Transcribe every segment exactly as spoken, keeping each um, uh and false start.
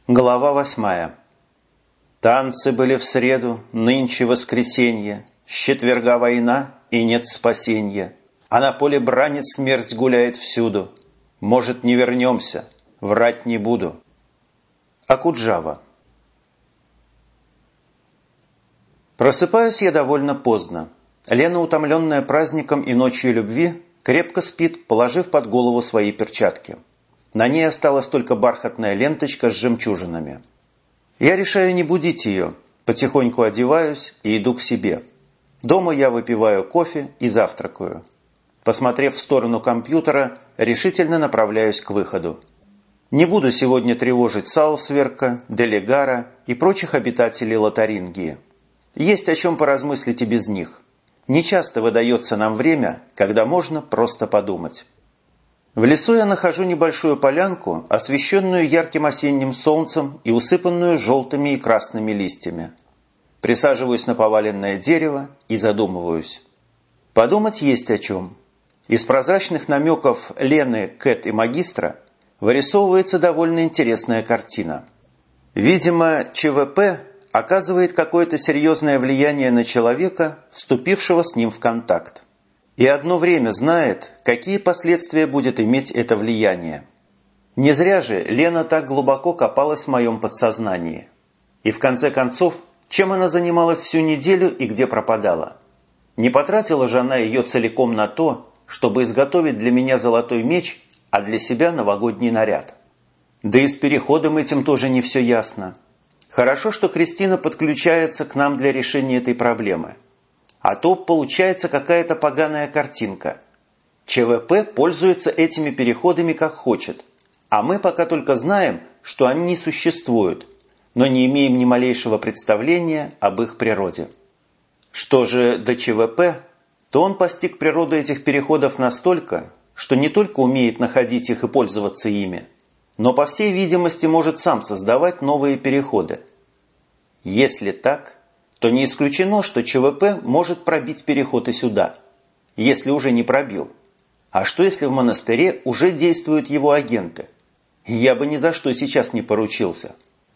Глава восьмая. Танцы были в среду, нынче воскресенье, с четверга война и нет спасенья, а на поле брани смерть гуляет всюду. Может, не вернемся, врать не буду. Окуджава. Просыпаюсь я довольно поздно. Лена, утомленная праздником и ночью любви, крепко спит, положив под голову свои перчатки. На ней осталась только бархатная ленточка с жемчужинами. Я решаю не будить ее, потихоньку одеваюсь и иду к себе. Дома я выпиваю кофе и завтракаю. Посмотрев в сторону компьютера, решительно направляюсь к выходу. Не буду сегодня тревожить Саусверка, Делегара и прочих обитателей Лотарингии. Есть о чем поразмыслить и без них. Нечасто выдается нам время, когда можно просто подумать. В лесу я нахожу небольшую полянку, освещенную ярким осенним солнцем и усыпанную желтыми и красными листьями. Присаживаюсь на поваленное дерево и задумываюсь. Подумать есть о чем. Из прозрачных намеков Лены, Кэт и магистра вырисовывается довольно интересная картина. Видимо, ЧВП оказывает какое-то серьезное влияние на человека, вступившего с ним в контакт. И одно время знает, какие последствия будет иметь это влияние. Не зря же Лена так глубоко копалась в моем подсознании. И в конце концов, чем она занималась всю неделю и где пропадала? Не потратила же она ее целиком на то, чтобы изготовить для меня золотой меч, а для себя новогодний наряд. Да и с переходом этим тоже не все ясно. Хорошо, что Кристина подключается к нам для решения этой проблемы. А то получается какая-то поганая картинка. ЧВП пользуется этими переходами как хочет, а мы пока только знаем, что они не существуют, но не имеем ни малейшего представления об их природе. Что же до ЧВП, то он постиг природу этих переходов настолько, что не только умеет находить их и пользоваться ими, но, по всей видимости, может сам создавать новые переходы. Если так, то не исключено, что ЧВП может пробить переход и сюда, если уже не пробил. А что, если в монастыре уже действуют его агенты? Я бы ни за что сейчас не поручился.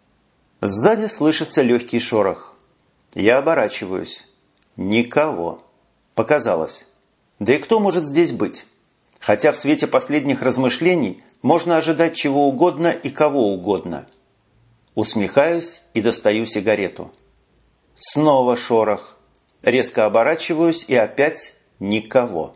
Сзади слышится легкий шорох. Я оборачиваюсь. Никого. Показалось. Да и кто может здесь быть? Хотя в свете последних размышлений можно ожидать чего угодно и кого угодно. Усмехаюсь и достаю сигарету. Снова шорох. Резко оборачиваюсь и опять никого.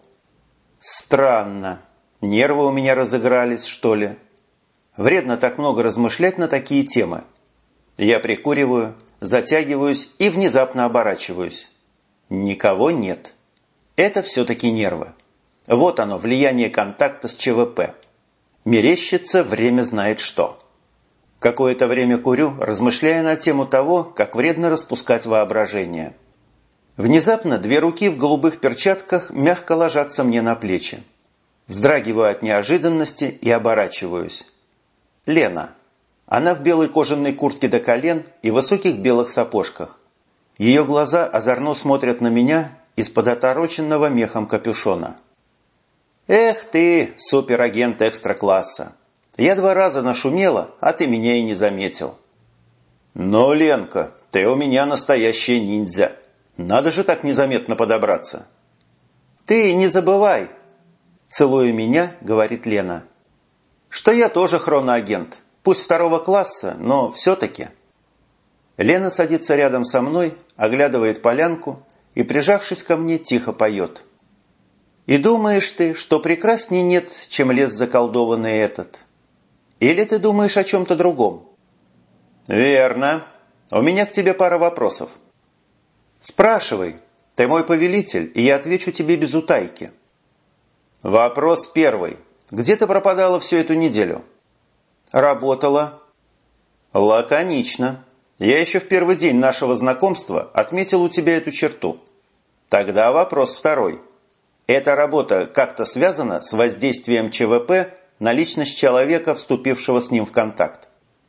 Странно. Нервы у меня разыгрались, что ли? Вредно так много размышлять на такие темы. Я прикуриваю, затягиваюсь и внезапно оборачиваюсь. Никого нет. Это все-таки нервы. Вот оно, влияние контакта с ЧВП. Мерещится время знает что. Какое-то время курю, размышляя на тему того, как вредно распускать воображение. Внезапно две руки в голубых перчатках мягко ложатся мне на плечи. Вздрагиваю от неожиданности и оборачиваюсь. Лена. Она в белой кожаной куртке до колен и высоких белых сапожках. Ее глаза озорно смотрят на меня из-под отороченного мехом капюшона. «Эх ты, суперагент экстра-класса! Я два раза нашумела, а ты меня и не заметил». «Ну, Ленка, ты у меня настоящая ниндзя. Надо же так незаметно подобраться». «Ты не забывай», – целуя меня, говорит Лена, – «что я тоже хроноагент, пусть второго класса, но все-таки». Лена садится рядом со мной, оглядывает полянку и, прижавшись ко мне, тихо поет. «И думаешь ты, что прекрасней нет, чем лес заколдованный этот? Или ты думаешь о чем-то другом?» «Верно. У меня к тебе пара вопросов». «Спрашивай. Ты мой повелитель, и я отвечу тебе без утайки». «Вопрос первый. Где ты пропадала всю эту неделю?» «Работала». «Лаконично. Я еще в первый день нашего знакомства отметил у тебя эту черту. Тогда вопрос второй. Эта работа как-то связана с воздействием ЧВП на личность человека, вступившего с ним в контакт?»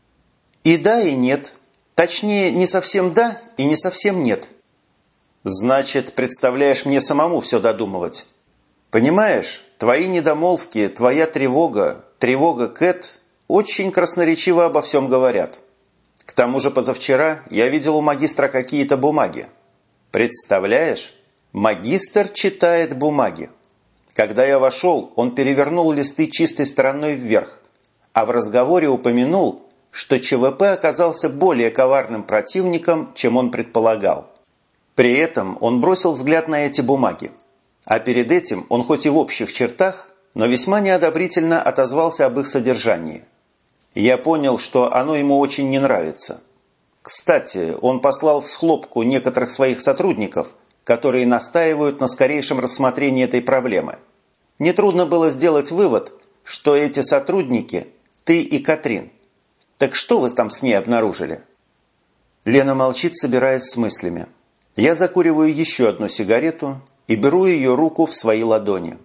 «И да, и нет. Точнее, не совсем да и не совсем нет». «Значит, представляешь мне самому все додумывать. Понимаешь, твои недомолвки, твоя тревога, тревога Кэт очень красноречиво обо всем говорят. К тому же позавчера я видел у магистра какие-то бумаги. Представляешь, магистр читает бумаги. Когда я вошел, он перевернул листы чистой стороной вверх, а в разговоре упомянул, что ЧВП оказался более коварным противником, чем он предполагал. При этом он бросил взгляд на эти бумаги. А перед этим он хоть и в общих чертах, но весьма неодобрительно отозвался об их содержании. Я понял, что оно ему очень не нравится. Кстати, он послал в схлопку некоторых своих сотрудников, которые настаивают на скорейшем рассмотрении этой проблемы. Нетрудно было сделать вывод, что эти сотрудники – ты и Катрин. Так что вы там с ней обнаружили? Лена молчит, собираясь с мыслями. Я закуриваю еще одну сигарету и беру ее руку в свои ладони.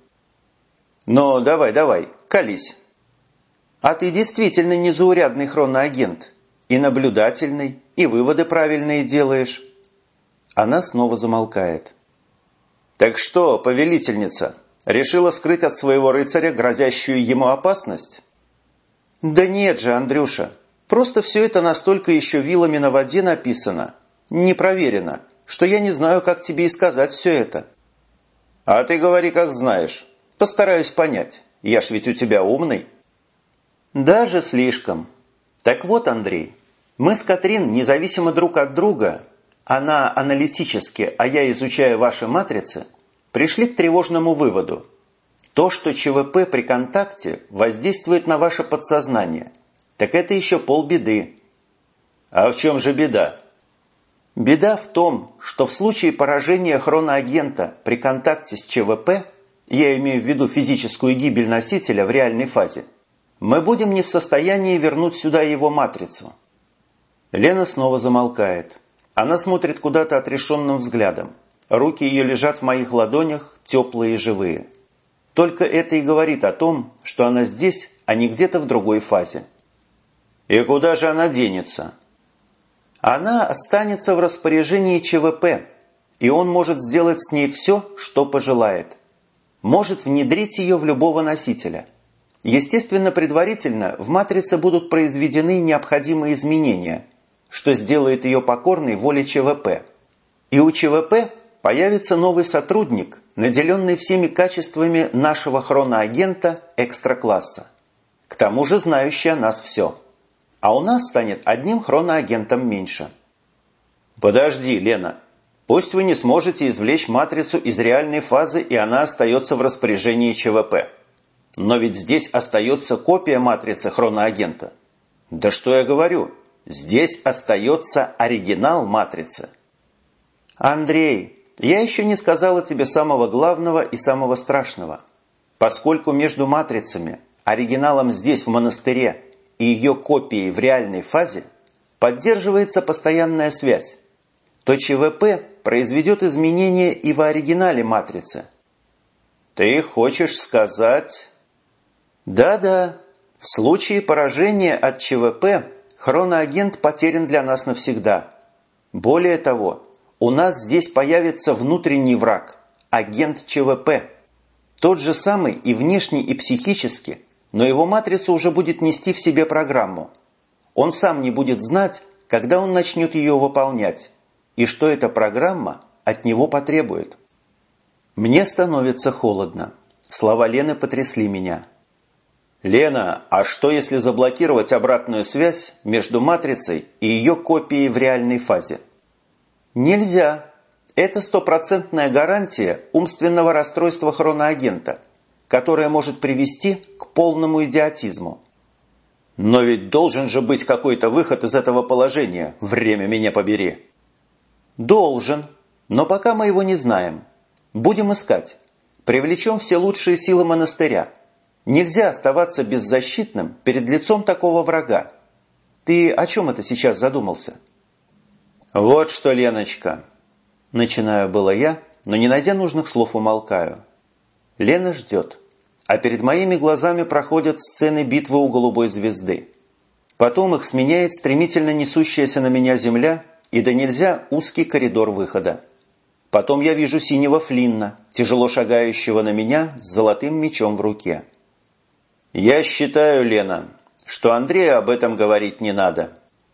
«Ну, давай, давай, колись». «А ты действительно незаурядный хроноагент. И наблюдательный, и выводы правильные делаешь». Она снова замолкает. «Так что, повелительница, решила скрыть от своего рыцаря грозящую ему опасность?» «Да нет же, Андрюша, просто все это настолько еще вилами на воде написано, не проверено, что я не знаю, как тебе и сказать все это». «А ты говори, как знаешь. Постараюсь понять. Я ж ведь у тебя умный». «Даже слишком. Так вот, Андрей, мы с Катрин независимо друг от друга, она аналитически, а я изучая ваши матрицы, пришли к тревожному выводу. То, что ЧВП при контакте воздействует на ваше подсознание, так это еще полбеды». «А в чем же беда?» «Беда в том, что в случае поражения хроноагента при контакте с ЧВП, я имею в виду физическую гибель носителя в реальной фазе, мы будем не в состоянии вернуть сюда его матрицу». Лена снова замолкает. Она смотрит куда-то отрешенным взглядом. Руки ее лежат в моих ладонях, теплые и живые. Только это и говорит о том, что она здесь, а не где-то в другой фазе. «И куда же она денется?» «Она останется в распоряжении ЧВП, и он может сделать с ней все, что пожелает. Может внедрить ее в любого носителя. Естественно, предварительно в матрице будут произведены необходимые изменения, что сделает ее покорной воле ЧВП. И у ЧВП появится новый сотрудник, наделенный всеми качествами нашего хроноагента экстра-класса. К тому же знающий о нас все. А у нас станет одним хроноагентом меньше». «Подожди, Лена. Пусть вы не сможете извлечь матрицу из реальной фазы, и она остается в распоряжении ЧВП. Но ведь здесь остается копия матрицы хроноагента. Да что я говорю? Здесь остается оригинал матрицы». «Андрей, я еще не сказала тебе самого главного и самого страшного. Поскольку между матрицами, оригиналом здесь в монастыре и ее копией в реальной фазе поддерживается постоянная связь, то ЧВП произведет изменения и в оригинале матрицы». «Ты хочешь сказать...» «Да-да, в случае поражения от ЧВП хроноагент потерян для нас навсегда. Более того, у нас здесь появится внутренний враг, агент ЧВП. Тот же самый и внешне, и психически, но его матрица уже будет нести в себе программу. Он сам не будет знать, когда он начнет ее выполнять, и что эта программа от него потребует». Мне становится холодно. Слова Лены потрясли меня. «Лена, а что если заблокировать обратную связь между матрицей и ее копией в реальной фазе?» «Нельзя. Это стопроцентная гарантия умственного расстройства хроноагента, которое может привести к полному идиотизму». «Но ведь должен же быть какой-то выход из этого положения, время меня побери». «Должен, но пока мы его не знаем. Будем искать. Привлечем все лучшие силы монастыря. Нельзя оставаться беззащитным перед лицом такого врага. Ты о чем это сейчас задумался?» «Вот что, Леночка!» Начинаю было я, но не найдя нужных слов, умолкаю. Лена ждет, а перед моими глазами проходят сцены битвы у голубой звезды. Потом их сменяет стремительно несущаяся на меня земля и да нельзя узкий коридор выхода. Потом я вижу синего Флинна, тяжело шагающего на меня с золотым мечом в руке. «Я считаю, Лена, что Андрею об этом говорить не надо».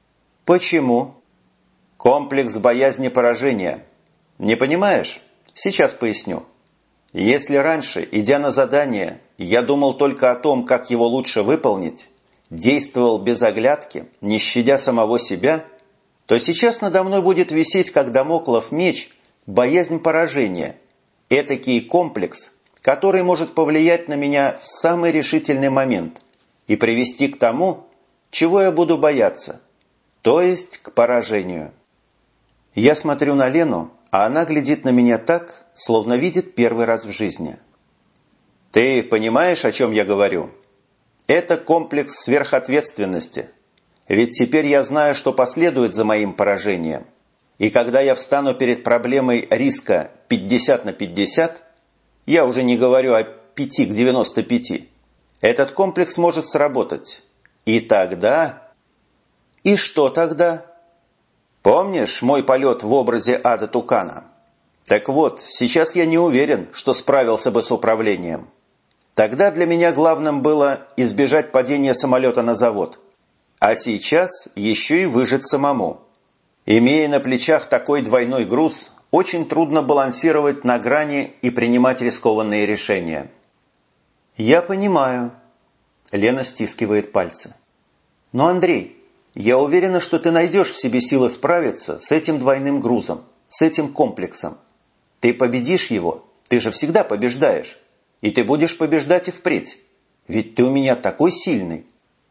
Почему? Комплекс боязни поражения. Не понимаешь? Сейчас поясню. Если раньше, идя на задание, я думал только о том, как его лучше выполнить, действовал без оглядки, не щадя самого себя, то сейчас надо мной будет висеть, как дамоклов меч, боязнь поражения, этакий комплекс, который может повлиять на меня в самый решительный момент и привести к тому, чего я буду бояться, то есть к поражению. Я смотрю на Лену, а она глядит на меня так, словно видит первый раз в жизни. Ты понимаешь, о чем я говорю? Это комплекс сверхответственности. Ведь теперь я знаю, что последует за моим поражением. И когда я встану перед проблемой риска пятьдесят на пятьдесят, я уже не говорю о пяти к девяноста пяти, этот комплекс может сработать. И тогда... И что тогда? Помнишь мой полет в образе Ада Тукана? Так вот, сейчас я не уверен, что справился бы с управлением. Тогда для меня главным было избежать падения самолета на завод. А сейчас еще и выжить самому. Имея на плечах такой двойной груз, очень трудно балансировать на грани и принимать рискованные решения. «Я понимаю». Лена стискивает пальцы. «Но, Андрей, я уверена, что ты найдешь в себе силы справиться с этим двойным грузом, с этим комплексом. Ты победишь его, ты же всегда побеждаешь. И ты будешь побеждать и впредь. Ведь ты у меня такой сильный».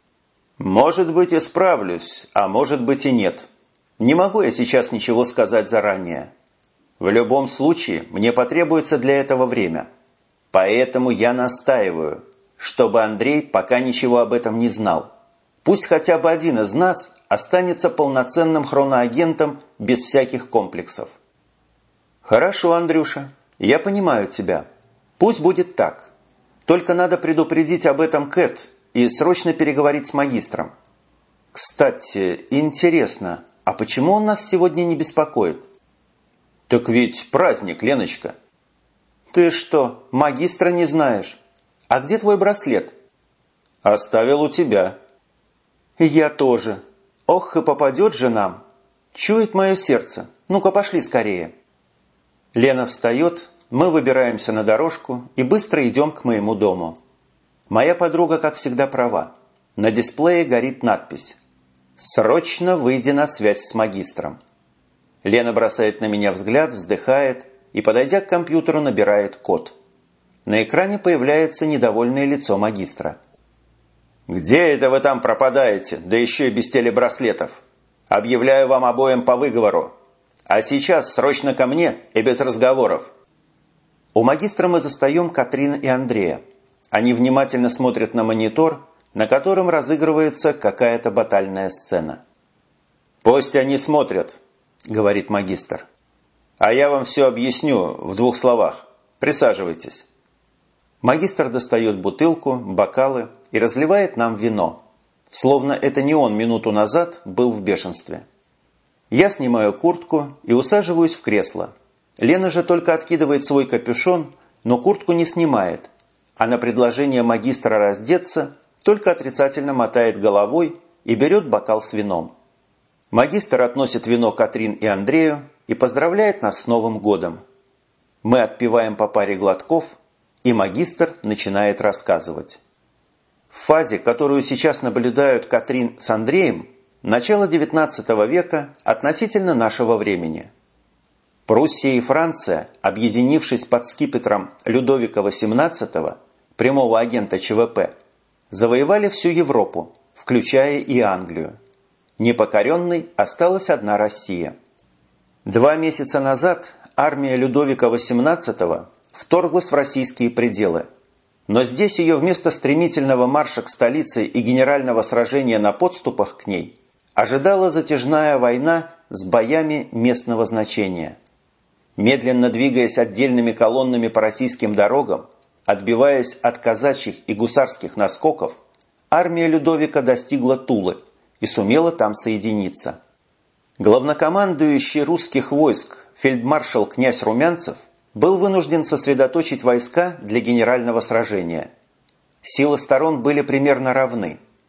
«Может быть, и справлюсь, а может быть и нет. Не могу я сейчас ничего сказать заранее. В любом случае, мне потребуется для этого время. Поэтому я настаиваю, чтобы Андрей пока ничего об этом не знал. Пусть хотя бы один из нас останется полноценным хроноагентом без всяких комплексов». «Хорошо, Андрюша, я понимаю тебя. Пусть будет так. Только надо предупредить об этом Кэт и срочно переговорить с магистром. Кстати, интересно, а почему он нас сегодня не беспокоит?» «Так ведь праздник, Леночка». «Ты что, магистра не знаешь? А где твой браслет?» «Оставил у тебя». «Я тоже. Ох, и попадет же нам. Чует мое сердце. Ну-ка, пошли скорее». Лена встает, мы выбираемся на дорожку и быстро идем к моему дому. Моя подруга, как всегда, права. На дисплее горит надпись: «Срочно выйди на связь с магистром». Лена бросает на меня взгляд, вздыхает и, подойдя к компьютеру, набирает код. На экране появляется недовольное лицо магистра. «Где это вы там пропадаете, да еще и без телебраслетов? Объявляю вам обоим по выговору. А сейчас срочно ко мне и без разговоров». У магистра мы застаем Катрин и Андрея. Они внимательно смотрят на монитор, на котором разыгрывается какая-то батальная сцена. «Пусть они смотрят», — говорит магистр. «А я вам все объясню в двух словах. Присаживайтесь». Магистр достает бутылку, бокалы и разливает нам вино, словно это не он минуту назад был в бешенстве. Я снимаю куртку и усаживаюсь в кресло. Лена же только откидывает свой капюшон, но куртку не снимает, а на предложение магистра раздеться только отрицательно мотает головой и берет бокал с вином. Магистр относит вино Катрин и Андрею и поздравляет нас с Новым годом. Мы отпиваем по паре глотков, и магистр начинает рассказывать. В фазе, которую сейчас наблюдают Катрин с Андреем, начало девятнадцатого века относительно нашего времени. Пруссия и Франция, объединившись под скипетром Людовика восемнадцатого, прямого агента ЧВП, завоевали всю Европу, включая и Англию. Непокоренной осталась одна Россия. Два месяца назад армия Людовика восемнадцатого вторглась в российские пределы. Но здесь ее вместо стремительного марша к столице и генерального сражения на подступах к ней ожидала затяжная война с боями местного значения. Медленно двигаясь отдельными колоннами по российским дорогам, отбиваясь от казачьих и гусарских наскоков, армия Людовика достигла Тулы и сумела там соединиться. Главнокомандующий русских войск фельдмаршал князь Румянцев был вынужден сосредоточить войска для генерального сражения. Силы сторон были примерно равны.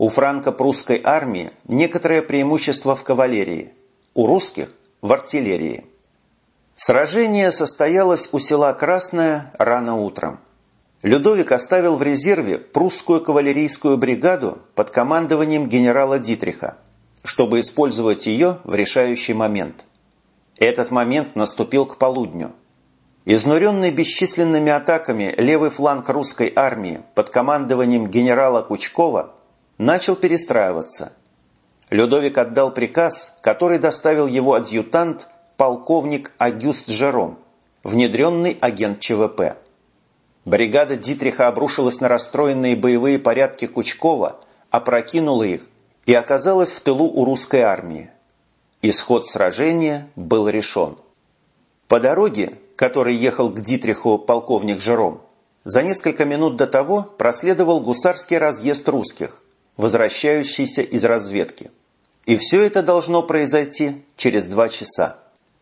У франко-прусской армии некоторое преимущество в кавалерии, у русских – в артиллерии. Сражение состоялось у села Красное рано утром. Людовик оставил в резерве прусскую кавалерийскую бригаду под командованием генерала Дитриха, чтобы использовать ее в решающий момент. Этот момент наступил к полудню. Изнуренный бесчисленными атаками левый фланг русской армии под командованием генерала Кучкова начал перестраиваться. Людовик отдал приказ, который доставил его адъютант полковник Агюст Жером, внедренный агент ЧВП. Бригада Дитриха обрушилась на расстроенные боевые порядки Кучкова, опрокинула их и оказалась в тылу у русской армии. Исход сражения был решен. По дороге, которой ехал к Дитриху полковник Жером, за несколько минут до того проследовал гусарский разъезд русских, возвращающийся из разведки. И все это должно произойти через два часа.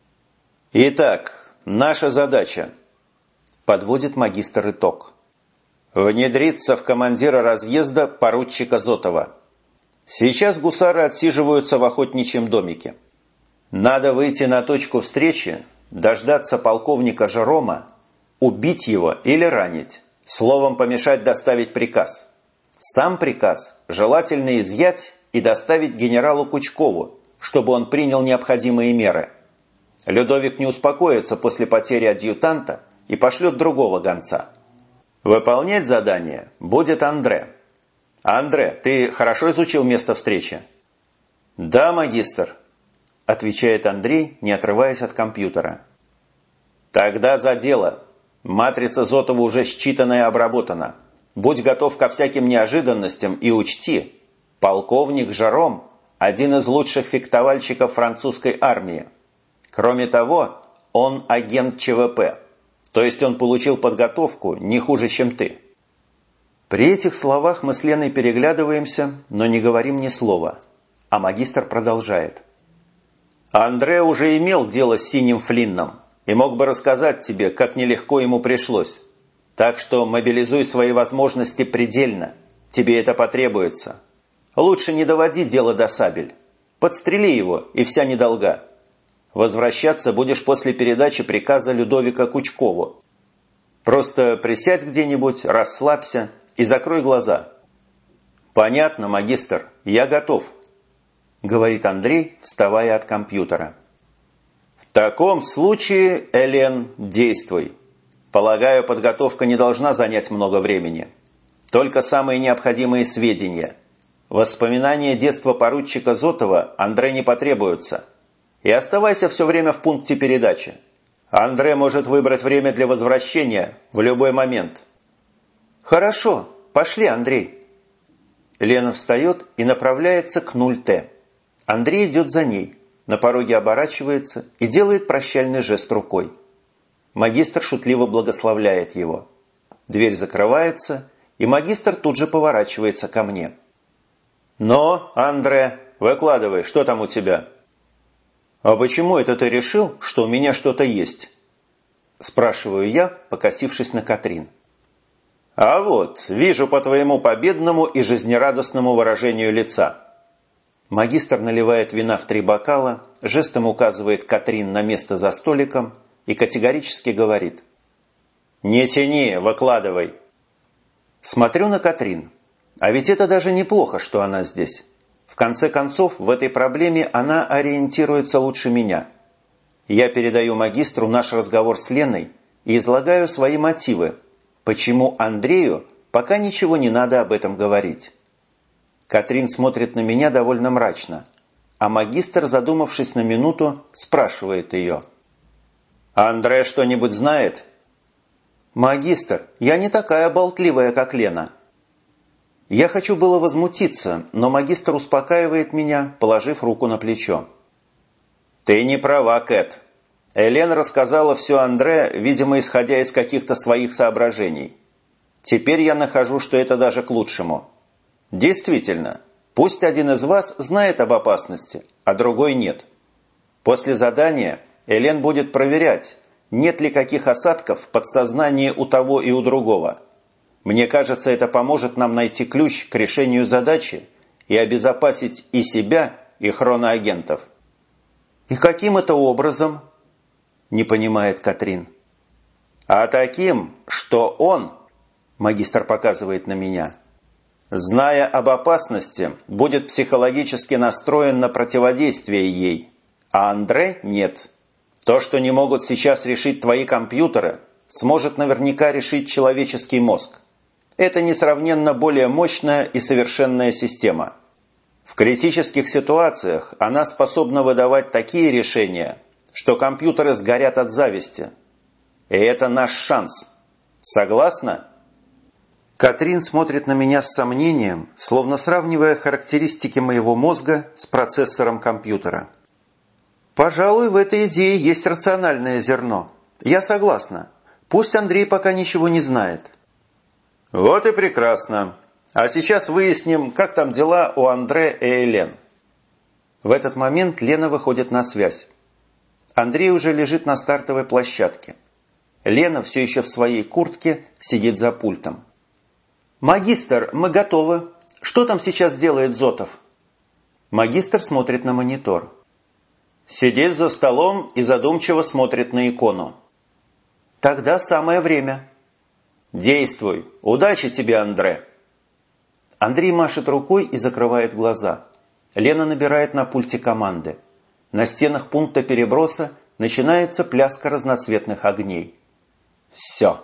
«Итак, наша задача», – подводит магистр итог, – «внедриться в командира разъезда поручика Зотова. Сейчас гусары отсиживаются в охотничьем домике. Надо выйти на точку встречи, дождаться полковника Жерома, убить его или ранить, словом помешать доставить приказ. Сам приказ желательно изъять и доставить генералу Кучкову, чтобы он принял необходимые меры. Людовик не успокоится после потери адъютанта и пошлет другого гонца. Выполнять задание будет Андре. Андре, ты хорошо изучил место встречи?» «Да, магистр», – отвечает Андрей, не отрываясь от компьютера. «Тогда за дело. Матрица Зотова уже считана и обработана. Будь готов ко всяким неожиданностям и учти, полковник Жером – один из лучших фехтовальщиков французской армии. Кроме того, он агент ЧВП, то есть он получил подготовку не хуже, чем ты». При этих словах мы с Леной переглядываемся, но не говорим ни слова, а магистр продолжает. «Андре уже имел дело с Синим Флинном и мог бы рассказать тебе, как нелегко ему пришлось. Так что мобилизуй свои возможности предельно, тебе это потребуется. Лучше не доводи дело до сабель. Подстрели его, и вся недолга. Возвращаться будешь после передачи приказа Людовика Кучкову. Просто присядь где-нибудь, расслабься и закрой глаза». «Понятно, магистр, я готов», – говорит Андрей, вставая от компьютера. «В таком случае, Элен, действуй. Полагаю, подготовка не должна занять много времени. Только самые необходимые сведения. Воспоминания детства поручика Зотова Андре не потребуются. И оставайся все время в пункте передачи. Андре может выбрать время для возвращения в любой момент». «Хорошо, пошли, Андрей». Лена встает и направляется к нуль Т. Андрей идет за ней, на пороге оборачивается и делает прощальный жест рукой. Магистр шутливо благословляет его. Дверь закрывается, и магистр тут же поворачивается ко мне. «Но, Андре, выкладывай, что там у тебя?» «А почему это ты решил, что у меня что-то есть?» Спрашиваю я, покосившись на Катрин. «А вот, вижу по твоему победному и жизнерадостному выражению лица». Магистр наливает вина в три бокала, жестом указывает Катрин на место за столиком и категорически говорит: «Не тяни, выкладывай». Смотрю на Катрин. А ведь это даже неплохо, что она здесь. В конце концов, в этой проблеме она ориентируется лучше меня. Я передаю магистру наш разговор с Леной и излагаю свои мотивы, почему Андрею пока ничего не надо об этом говорить. Катрин смотрит на меня довольно мрачно, а магистр, задумавшись на минуту, спрашивает ее: «Андре что-нибудь знает?» «Магистр, я не такая болтливая, как Лена». Я хочу было возмутиться, но магистр успокаивает меня, положив руку на плечо. «Ты не права, Кэт. Элен рассказала все Андре, видимо, исходя из каких-то своих соображений. Теперь я нахожу, что это даже к лучшему. Действительно, пусть один из вас знает об опасности, а другой нет. После задания Элен будет проверять, нет ли каких осадков в подсознании у того и у другого. Мне кажется, это поможет нам найти ключ к решению задачи и обезопасить и себя, и хроноагентов. «И каким это образом?» – не понимает Катрин. «А таким, что он, – магистр показывает на меня, – зная об опасности, будет психологически настроен на противодействие ей, а Андре нет. То, что не могут сейчас решить твои компьютеры, сможет наверняка решить человеческий мозг. Это несравненно более мощная и совершенная система. В критических ситуациях она способна выдавать такие решения, что компьютеры сгорят от зависти. И это наш шанс. Согласна?» Катрин смотрит на меня с сомнением, словно сравнивая характеристики моего мозга с процессором компьютера. «Пожалуй, в этой идее есть рациональное зерно. Я согласна. Пусть Андрей пока ничего не знает». «Вот и прекрасно. А сейчас выясним, как там дела у Андре и Элен». В этот момент Лена выходит на связь. Андрей уже лежит на стартовой площадке. Лена все еще в своей куртке сидит за пультом. «Магистр, мы готовы. Что там сейчас делает Зотов?» Магистр смотрит на монитор. Сидит за столом и задумчиво смотрит на икону. «Тогда самое время». «Действуй. Удачи тебе, Андре!» Андрей машет рукой и закрывает глаза. Лена набирает на пульте команды. На стенах пункта переброса начинается пляска разноцветных огней. Все.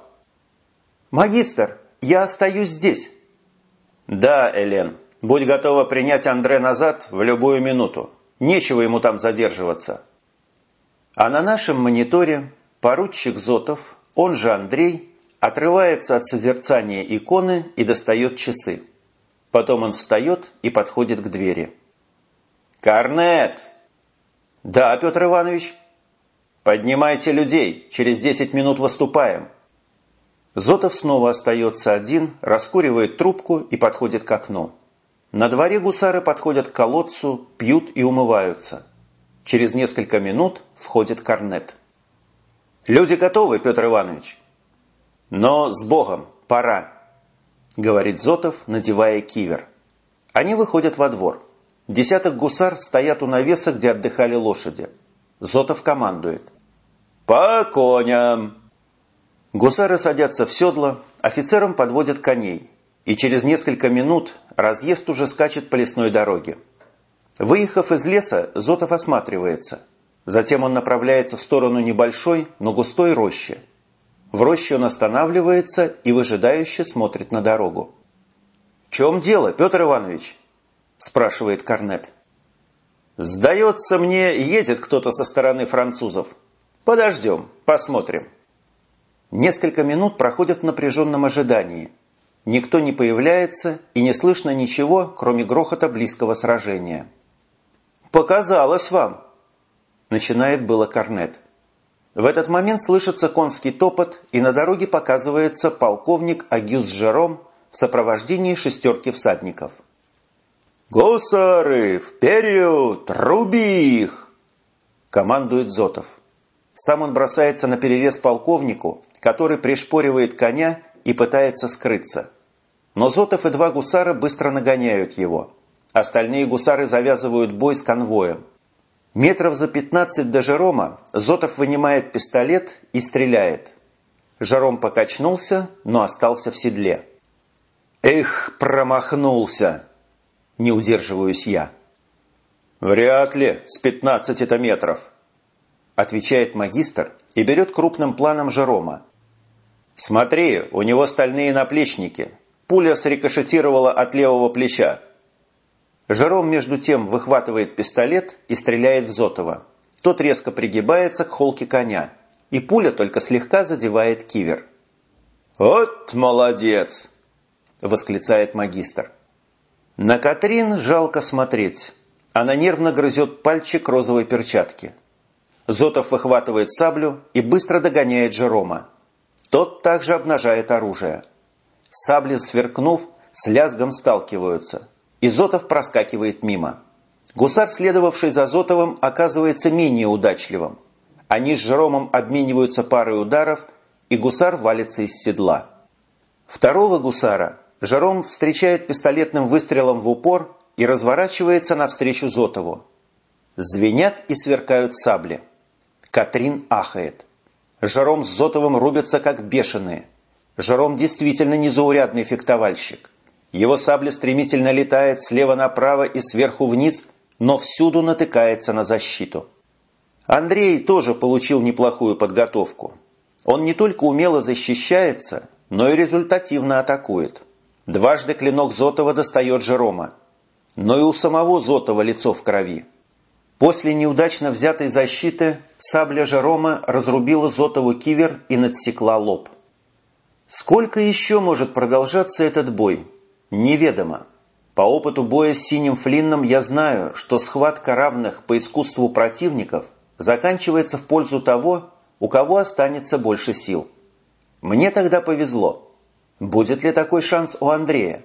«Магистр, я остаюсь здесь». «Да, Элен. Будь готова принять Андре назад в любую минуту. Нечего ему там задерживаться». А на нашем мониторе поручик Зотов, он же Андрей, отрывается от созерцания иконы и достает часы. Потом он встает и подходит к двери. «Корнет!» «Да, Петр Иванович?» «Поднимайте людей, через десять минут выступаем». Зотов снова остается один, раскуривает трубку и подходит к окну. На дворе гусары подходят к колодцу, пьют и умываются. Через несколько минут входит Корнет. «Люди готовы, Петр Иванович?» «Но с Богом, пора», — говорит Зотов, надевая кивер. Они выходят во двор. Десяток гусар стоят у навеса, где отдыхали лошади. Зотов командует. «По коням!» Гусары садятся в седло, офицерам подводят коней. И через несколько минут разъезд уже скачет по лесной дороге. Выехав из леса, Зотов осматривается. Затем он направляется в сторону небольшой, но густой рощи. В роще он останавливается и выжидающе смотрит на дорогу. «В чем дело, Петр Иванович?» – спрашивает Корнет. «Сдается мне, едет кто-то со стороны французов. Подождем, посмотрим». Несколько минут проходят в напряженном ожидании. Никто не появляется и не слышно ничего, кроме грохота близкого сражения. «Показалось вам!» – начинает было Корнет. В этот момент слышится конский топот, и на дороге показывается полковник Агюст Жером в сопровождении шестерки всадников. «Гусары, вперед! Руби их!» – командует Зотов. Сам он бросается на перерез полковнику, который пришпоривает коня и пытается скрыться. Но Зотов и два гусара быстро нагоняют его. Остальные гусары завязывают бой с конвоем. Метров за пятнадцать до Жерома Зотов вынимает пистолет и стреляет. Жером покачнулся, но остался в седле. «Эх, промахнулся!» – не удерживаюсь я. «Вряд ли с пятнадцати-то метров», – отвечает магистр и берет крупным планом Жерома. «Смотри, у него стальные наплечники. Пуля срикошетировала от левого плеча». Жером между тем выхватывает пистолет и стреляет в Зотова. Тот резко пригибается к холке коня, и пуля только слегка задевает кивер. «Вот молодец!» – восклицает магистр. На Катрин жалко смотреть. Она нервно грызет пальчик розовой перчатки. Зотов выхватывает саблю и быстро догоняет Жерома. Тот также обнажает оружие. Сабли, сверкнув, с лязгом сталкиваются, и Зотов проскакивает мимо. Гусар, следовавший за Зотовым, оказывается менее удачливым. Они с Жеромом обмениваются парой ударов, и гусар валится из седла. Второго гусара Жером встречает пистолетным выстрелом в упор и разворачивается навстречу Зотову. Звенят и сверкают сабли. Катрин ахает. Жером с Зотовым рубятся как бешеные. Жером действительно незаурядный фехтовальщик. Его сабля стремительно летает слева направо и сверху вниз, но всюду натыкается на защиту. Андрей тоже получил неплохую подготовку. Он не только умело защищается, но и результативно атакует. Дважды клинок Зотова достает Жерома. Но и у самого Зотова лицо в крови. После неудачно взятой защиты сабля Жерома разрубила Зотову кивер и надсекла лоб. Сколько еще может продолжаться этот бой? Неведомо. По опыту боя с синим Флинном я знаю, что схватка равных по искусству противников заканчивается в пользу того, у кого останется больше сил. Мне тогда повезло. Будет ли такой шанс у Андрея?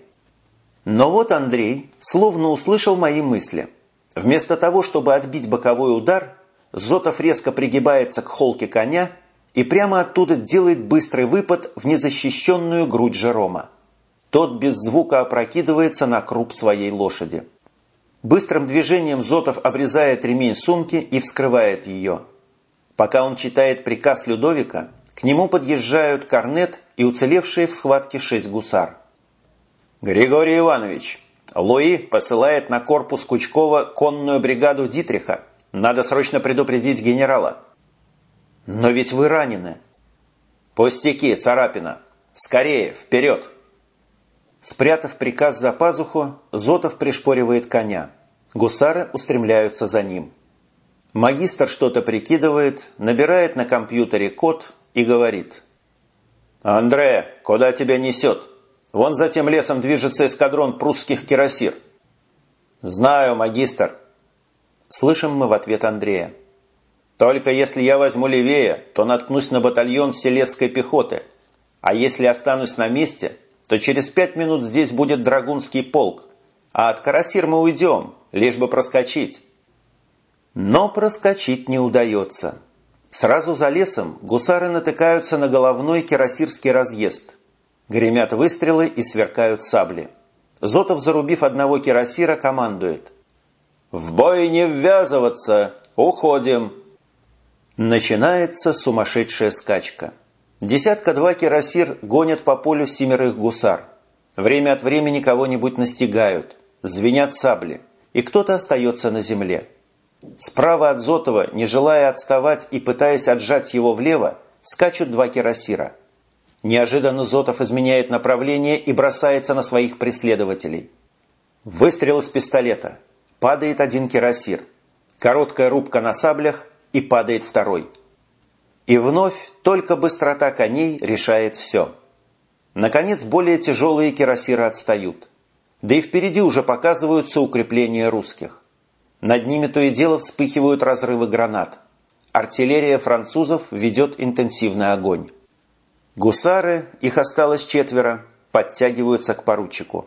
Но вот Андрей словно услышал мои мысли. Вместо того, чтобы отбить боковой удар, Зотов резко пригибается к холке коня и прямо оттуда делает быстрый выпад в незащищенную грудь Жерома. Тот без звука опрокидывается на круп своей лошади. Быстрым движением Зотов обрезает ремень сумки и вскрывает ее. Пока он читает приказ Людовика, к нему подъезжают корнет и уцелевшие в схватке шесть гусар. «Григорий Иванович, Луи посылает на корпус Кучкова конную бригаду Дитриха. Надо срочно предупредить генерала». «Но ведь вы ранены». «Пустяки, царапина. Скорее, вперед!» Спрятав приказ за пазуху, Зотов пришпоривает коня. Гусары устремляются за ним. Магистр что-то прикидывает, набирает на компьютере код и говорит: «Андре, куда тебя несет? Вон за тем лесом движется эскадрон прусских кирасир». «Знаю, магистр». Слышим мы в ответ Андрея: «Только если я возьму левее, то наткнусь на батальон селезской пехоты. А если останусь на месте, то через пять минут здесь будет драгунский полк. А от кирасир мы уйдем, лишь бы проскочить». Но проскочить не удается. Сразу за лесом гусары натыкаются на головной кирасирский разъезд. Гремят выстрелы и сверкают сабли. Зотов, зарубив одного кирасира, командует: «В бой не ввязываться! Уходим!» Начинается сумасшедшая скачка. Десятка-два кирасир гонят по полю семерых гусар. Время от времени кого-нибудь настигают. Звенят сабли, и кто-то остается на земле. Справа от Зотова, не желая отставать и пытаясь отжать его влево, скачут два кирасира. Неожиданно Зотов изменяет направление и бросается на своих преследователей. Выстрел из пистолета. Падает один кирасир. Короткая рубка на саблях, и падает второй. И вновь только быстрота коней решает все. Наконец, более тяжелые кирасиры отстают. Да и впереди уже показываются укрепления русских. Над ними то и дело вспыхивают разрывы гранат. Артиллерия французов ведет интенсивный огонь. Гусары, их осталось четверо, подтягиваются к поручику.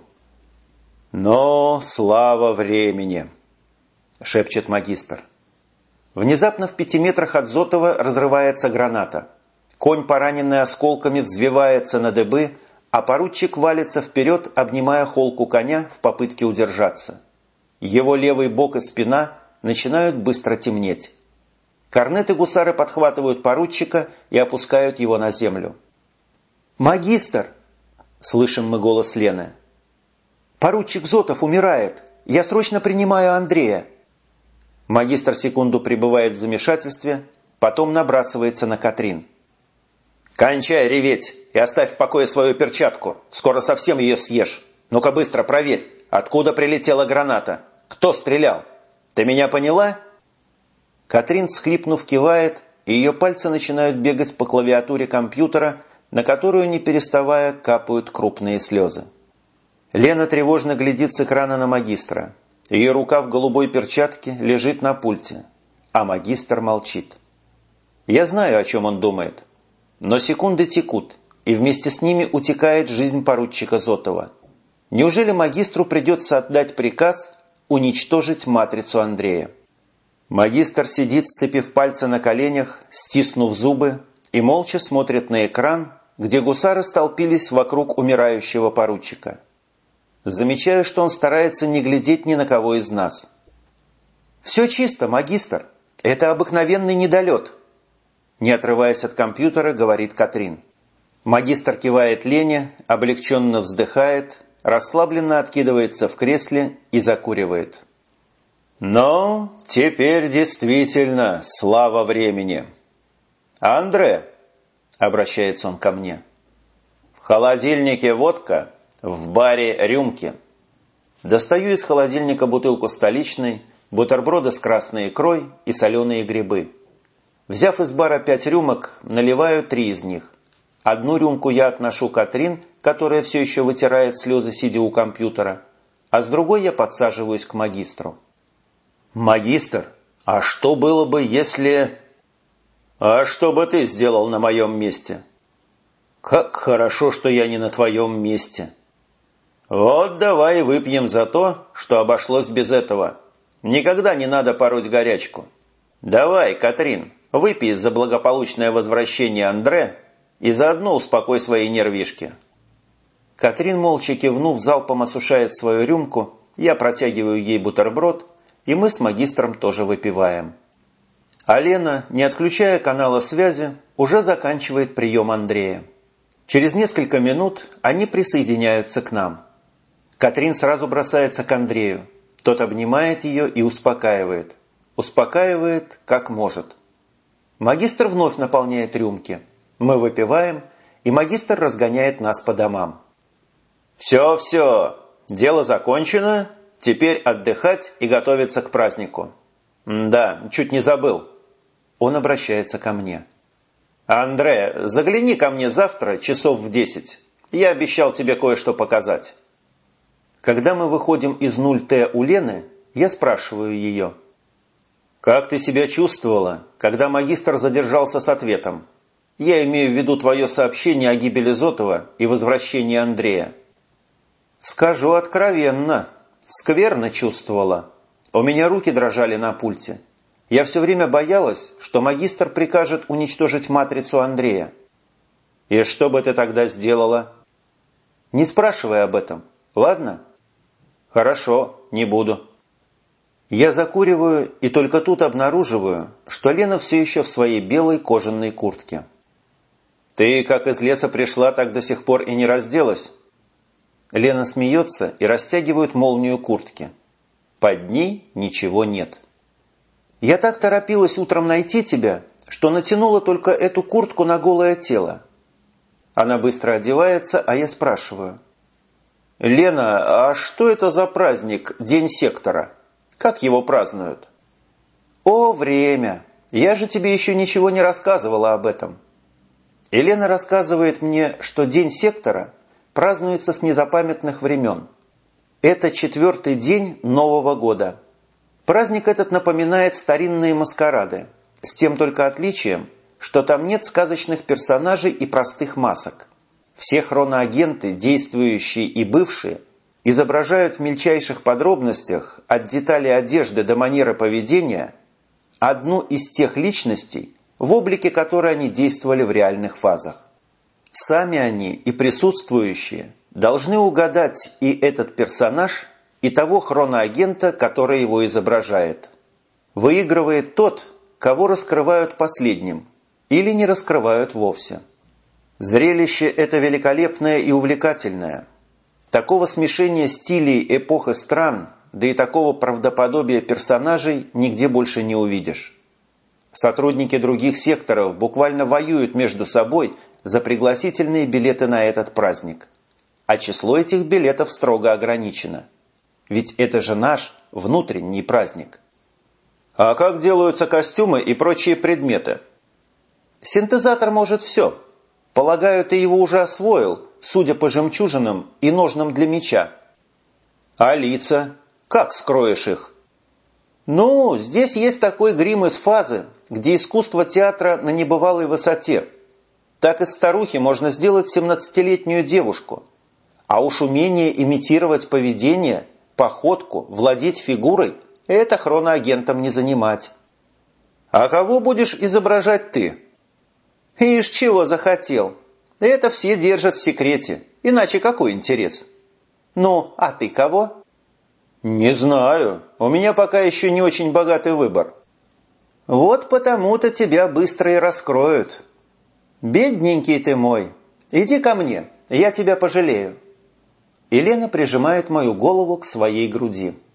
«Но слава времени!» — шепчет магистр. Внезапно в пяти метрах от Зотова разрывается граната. Конь, пораненный осколками, взвивается на дыбы, а поручик валится вперед, обнимая холку коня в попытке удержаться. Его левый бок и спина начинают быстро темнеть. Корнеты гусары подхватывают поручика и опускают его на землю. «Магистр!» — слышим мы голос Лены. «Поручик Зотов умирает! Я срочно принимаю Андрея!» Магистр секунду пребывает в замешательстве, потом набрасывается на Катрин. «Кончай реветь и оставь в покое свою перчатку. Скоро совсем ее съешь. Ну-ка быстро проверь, откуда прилетела граната. Кто стрелял? Ты меня поняла?» Катрин, схлипнув, кивает, и ее пальцы начинают бегать по клавиатуре компьютера, на которую, не переставая, капают крупные слезы. Лена тревожно глядит с экрана на магистра. Ее рука в голубой перчатке лежит на пульте, а магистр молчит. Я знаю, о чем он думает. Но секунды текут, и вместе с ними утекает жизнь поручика Зотова. Неужели магистру придется отдать приказ уничтожить матрицу Андрея? Магистр сидит, сцепив пальцы на коленях, стиснув зубы, и молча смотрит на экран, где гусары столпились вокруг умирающего поручика. Замечаю, что он старается не глядеть ни на кого из нас. «Все чисто, магистр. Это обыкновенный недолет», – не отрываясь от компьютера, говорит Катрин. Магистр кивает Лене, облегченно вздыхает, расслабленно откидывается в кресле и закуривает. «Ну, теперь действительно слава времени. Андре», – обращается он ко мне, – «в холодильнике водка, в баре рюмки». Достаю из холодильника бутылку столичной, бутерброды с красной икрой и соленые грибы. Взяв из бара пять рюмок, наливаю три из них. Одну рюмку я отношу Катрин, которая все еще вытирает слезы, сидя у компьютера, а с другой я подсаживаюсь к магистру. «Магистр, а что было бы, если...» «А что бы ты сделал на моем месте?» «Как хорошо, что я не на твоем месте». «Вот давай выпьем за то, что обошлось без этого. Никогда не надо пороть горячку. Давай, Катрин, выпей за благополучное возвращение Андре и заодно успокой свои нервишки». Катрин, молча кивнув, залпом осушает свою рюмку, я протягиваю ей бутерброд, и мы с магистром тоже выпиваем. А Лена, не отключая канала связи, уже заканчивает прием Андрея. Через несколько минут они присоединяются к нам. Катрин сразу бросается к Андрею. Тот обнимает ее и успокаивает. Успокаивает, как может. Магистр вновь наполняет рюмки. Мы выпиваем, и магистр разгоняет нас по домам. «Все-все, дело закончено, теперь отдыхать и готовиться к празднику. Да, чуть не забыл». Он обращается ко мне. «Андре, загляни ко мне завтра часов в десять. Я обещал тебе кое-что показать». Когда мы выходим из нуль Т у Лены, я спрашиваю ее. «Как ты себя чувствовала, когда магистр задержался с ответом? Я имею в виду твое сообщение о гибели Зотова и возвращении Андрея». «Скажу откровенно, скверно чувствовала. У меня руки дрожали на пульте. Я все время боялась, что магистр прикажет уничтожить матрицу Андрея». «И что бы ты тогда сделала?» «Не спрашивай об этом, ладно?» «Хорошо, не буду». Я закуриваю и только тут обнаруживаю, что Лена все еще в своей белой кожаной куртке. «Ты как из леса пришла, так до сих пор и не разделась?» Лена смеется и растягивает молнию куртки. Под ней ничего нет. «Я так торопилась утром найти тебя, что натянула только эту куртку на голое тело». Она быстро одевается, а я спрашиваю. «Лена, а что это за праздник, День сектора? Как его празднуют?» «О, время! Я же тебе еще ничего не рассказывала об этом». Елена рассказывает мне, что День сектора празднуется с незапамятных времен. Это четвертый день Нового года. Праздник этот напоминает старинные маскарады, с тем только отличием, что там нет сказочных персонажей и простых масок. Все хроноагенты, действующие и бывшие, изображают в мельчайших подробностях, от деталей одежды до манеры поведения, одну из тех личностей, в облике которой они действовали в реальных фазах. Сами они и присутствующие должны угадать и этот персонаж, и того хроноагента, который его изображает. Выигрывает тот, кого раскрывают последним, или не раскрывают вовсе. Зрелище это великолепное и увлекательное. Такого смешения стилей, эпох и стран, да и такого правдоподобия персонажей нигде больше не увидишь. Сотрудники других секторов буквально воюют между собой за пригласительные билеты на этот праздник. А число этих билетов строго ограничено. Ведь это же наш внутренний праздник. А как делаются костюмы и прочие предметы? Синтезатор может все. Полагаю, ты его уже освоил, судя по жемчужинам и ножнам для меча. А лица? Как скроешь их? Ну, здесь есть такой грим из фазы, где искусство театра на небывалой высоте. Так из старухи можно сделать семнадцатилетнюю девушку. А уж умение имитировать поведение, походку, владеть фигурой – это хроноагентам не занимать. А кого будешь изображать ты? Ишь, чего захотел. Это все держат в секрете, иначе какой интерес? «Ну, а ты кого?» «Не знаю. У меня пока еще не очень богатый выбор». «Вот потому-то тебя быстро и раскроют. Бедненький ты мой. Иди ко мне, я тебя пожалею». И Лена прижимает мою голову к своей груди.